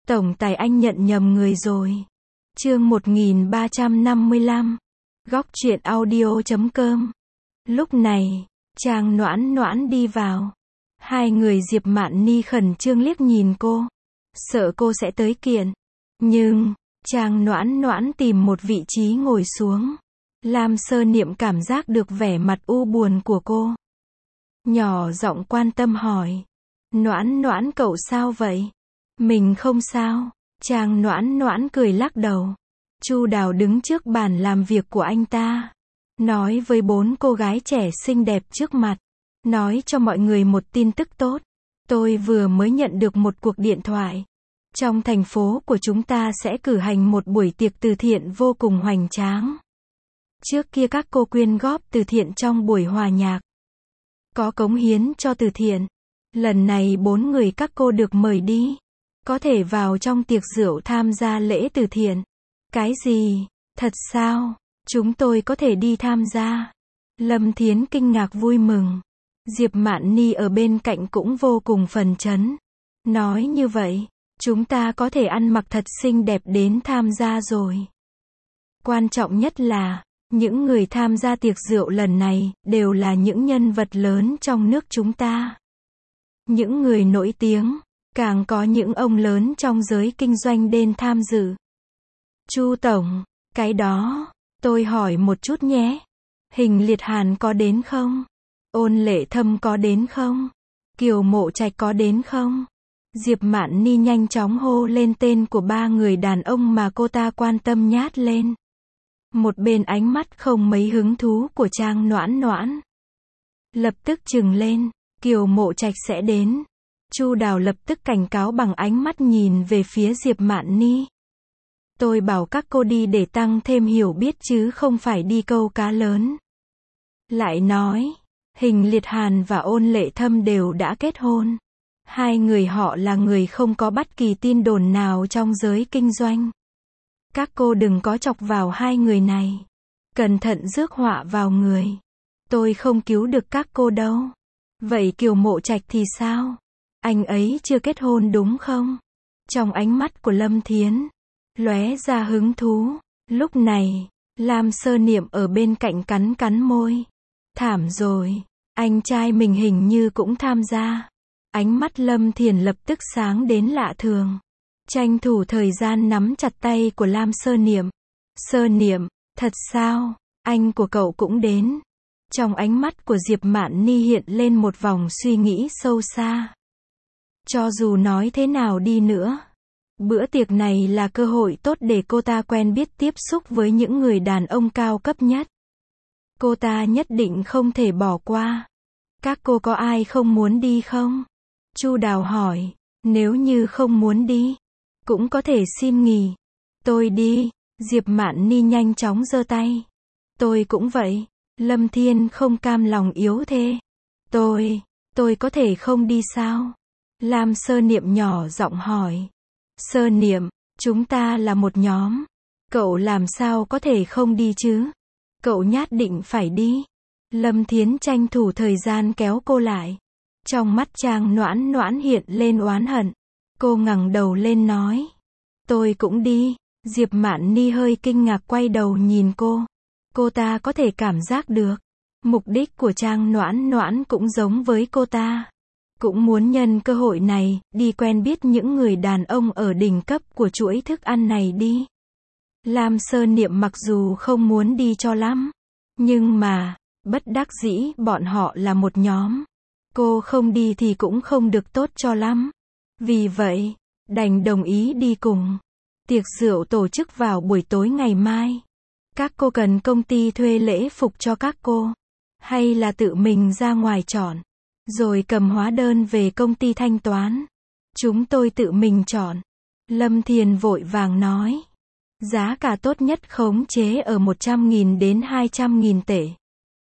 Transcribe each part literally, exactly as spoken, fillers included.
Tổng tài anh nhận nhầm người rồi. Chương một nghìn ba trăm năm mươi lăm. Góc truyện audio chấm com. Lúc này, Trang Noãn Noãn đi vào. Hai người Diệp Mạn Ni khẩn trương liếc nhìn cô, sợ cô sẽ tới kiện. Nhưng, Trang Noãn Noãn tìm một vị trí ngồi xuống. Lam Sơ Niệm cảm giác được vẻ mặt u buồn của cô. Nhỏ giọng quan tâm hỏi. Noãn Noãn cậu sao vậy? Mình không sao. Trang Noãn Noãn cười lắc đầu. Chu Đào đứng trước bàn làm việc của anh ta, nói với bốn cô gái trẻ xinh đẹp trước mặt. Nói cho mọi người một tin tức tốt. Tôi vừa mới nhận được một cuộc điện thoại. Trong thành phố của chúng ta sẽ cử hành một buổi tiệc từ thiện vô cùng hoành tráng. Trước kia các cô quyên góp từ thiện trong buổi hòa nhạc, có cống hiến cho từ thiện. Lần này bốn người các cô được mời đi, có thể vào trong tiệc rượu tham gia lễ từ thiện. Cái gì? Thật sao? Chúng tôi có thể đi tham gia? Lâm Thiến kinh ngạc vui mừng. Diệp Mạn Ni ở bên cạnh cũng vô cùng phấn chấn. Nói như vậy, chúng ta có thể ăn mặc thật xinh đẹp đến tham gia rồi. Quan trọng nhất là, những người tham gia tiệc rượu lần này, đều là những nhân vật lớn trong nước chúng ta. Những người nổi tiếng, càng có những ông lớn trong giới kinh doanh đến tham dự. Chu Tổng, cái đó, tôi hỏi một chút nhé. Hình Liệt Hàn có đến không? Ôn Lệ Thâm có đến không? Kiều Mộ Trạch có đến không? Diệp Mạn Ni nhanh chóng hô lên tên của ba người đàn ông mà cô ta quan tâm nhát lên. Một bên ánh mắt không mấy hứng thú của Trang Noãn Noãn lập tức trừng lên. Kiều Mộ Trạch sẽ đến. Chu Đào lập tức cảnh cáo bằng ánh mắt nhìn về phía Diệp Mạn Ni. Tôi bảo các cô đi để tăng thêm hiểu biết chứ không phải đi câu cá lớn. Lại nói, Hình Liệt Hàn và Ôn Lệ Thâm đều đã kết hôn. Hai người họ là người không có bất kỳ tin đồn nào trong giới kinh doanh. Các cô đừng có chọc vào hai người này. Cẩn thận rước họa vào người. Tôi không cứu được các cô đâu. Vậy Kiều Mộ Trạch thì sao? Anh ấy chưa kết hôn đúng không? Trong ánh mắt của Lâm Thiến lóe ra hứng thú. Lúc này, Lam Sơ Niệm ở bên cạnh cắn cắn môi. Thảm rồi, anh trai mình hình như cũng tham gia. Ánh mắt Lâm Thiền lập tức sáng đến lạ thường. Tranh thủ thời gian nắm chặt tay của Lam Sơ Niệm. Sơ Niệm, thật sao? Anh của cậu cũng đến. Trong ánh mắt của Diệp Mạn Ni hiện lên một vòng suy nghĩ sâu xa. Cho dù nói thế nào đi nữa, bữa tiệc này là cơ hội tốt để cô ta quen biết tiếp xúc với những người đàn ông cao cấp nhất. Cô ta nhất định không thể bỏ qua. Các cô có ai không muốn đi không? Chu Đào hỏi. Nếu như không muốn đi, cũng có thể xin nghỉ. Tôi đi. Diệp Mạn Ni nhanh chóng giơ tay. Tôi cũng vậy. Lâm Thiên không cam lòng yếu thế. Tôi, tôi có thể không đi sao? Lam Sơ Niệm nhỏ giọng hỏi. Sơ Niệm, chúng ta là một nhóm. Cậu làm sao có thể không đi chứ? Cậu nhất định phải đi. Lâm Thiến tranh thủ thời gian kéo cô lại. Trong mắt Trang Noãn Noãn hiện lên oán hận. Cô ngẩng đầu lên nói. Tôi cũng đi. Diệp Mạn Ni hơi kinh ngạc quay đầu nhìn cô. Cô ta có thể cảm giác được. Mục đích của Trang Noãn Noãn cũng giống với cô ta. Cũng muốn nhân cơ hội này, đi quen biết những người đàn ông ở đỉnh cấp của chuỗi thức ăn này đi. Lam Sơ Niệm mặc dù không muốn đi cho lắm. Nhưng mà, bất đắc dĩ bọn họ là một nhóm. Cô không đi thì cũng không được tốt cho lắm. Vì vậy, đành đồng ý đi cùng. Tiệc rượu tổ chức vào buổi tối ngày mai. Các cô cần công ty thuê lễ phục cho các cô, hay là tự mình ra ngoài chọn, rồi cầm hóa đơn về công ty thanh toán? Chúng tôi tự mình chọn. Lâm Thiền vội vàng nói. Giá cả tốt nhất khống chế ở một trăm nghìn đến hai trăm nghìn tệ.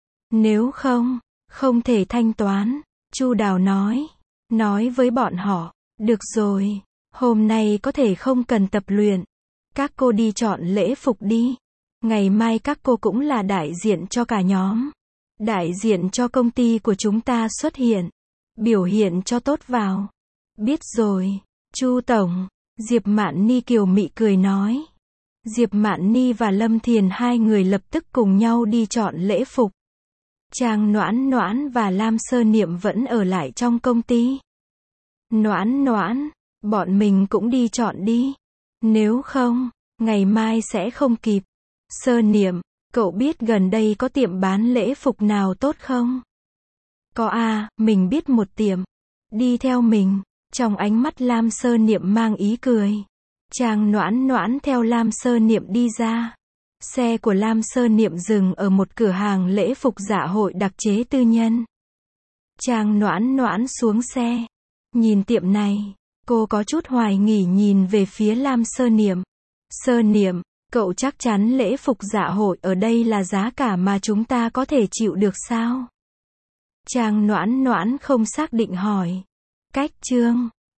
Nếu không, không thể thanh toán. Chu Đào nói. Nói với bọn họ. Được rồi, hôm nay có thể không cần tập luyện. Các cô đi chọn lễ phục đi. Ngày mai các cô cũng là đại diện cho cả nhóm. Đại diện cho công ty của chúng ta xuất hiện. Biểu hiện cho tốt vào. Biết rồi, Chu Tổng. Diệp Mạn Ni kiều mị cười nói. Diệp Mạn Ni và Lâm Thiền hai người lập tức cùng nhau đi chọn lễ phục. Trang Noãn Noãn và Lam Sơ Niệm vẫn ở lại trong công ty. Noãn Noãn, bọn mình cũng đi chọn đi. Nếu không, ngày mai sẽ không kịp. Sơ Niệm, cậu biết gần đây có tiệm bán lễ phục nào tốt không? Có à, mình biết một tiệm. Đi theo mình. Trong ánh mắt Lam Sơ Niệm mang ý cười. Trang Noãn Noãn theo Lam Sơ Niệm đi ra. Xe của Lam Sơ Niệm dừng ở một cửa hàng lễ phục dạ hội đặc chế tư nhân. Trang Noãn Noãn xuống xe. Nhìn tiệm này, cô có chút hoài nghi nhìn về phía Lam Sơ Niệm. Sơ Niệm, cậu chắc chắn lễ phục dạ hội ở đây là giá cả mà chúng ta có thể chịu được sao? Trang Noãn Noãn không xác định hỏi. Cách chương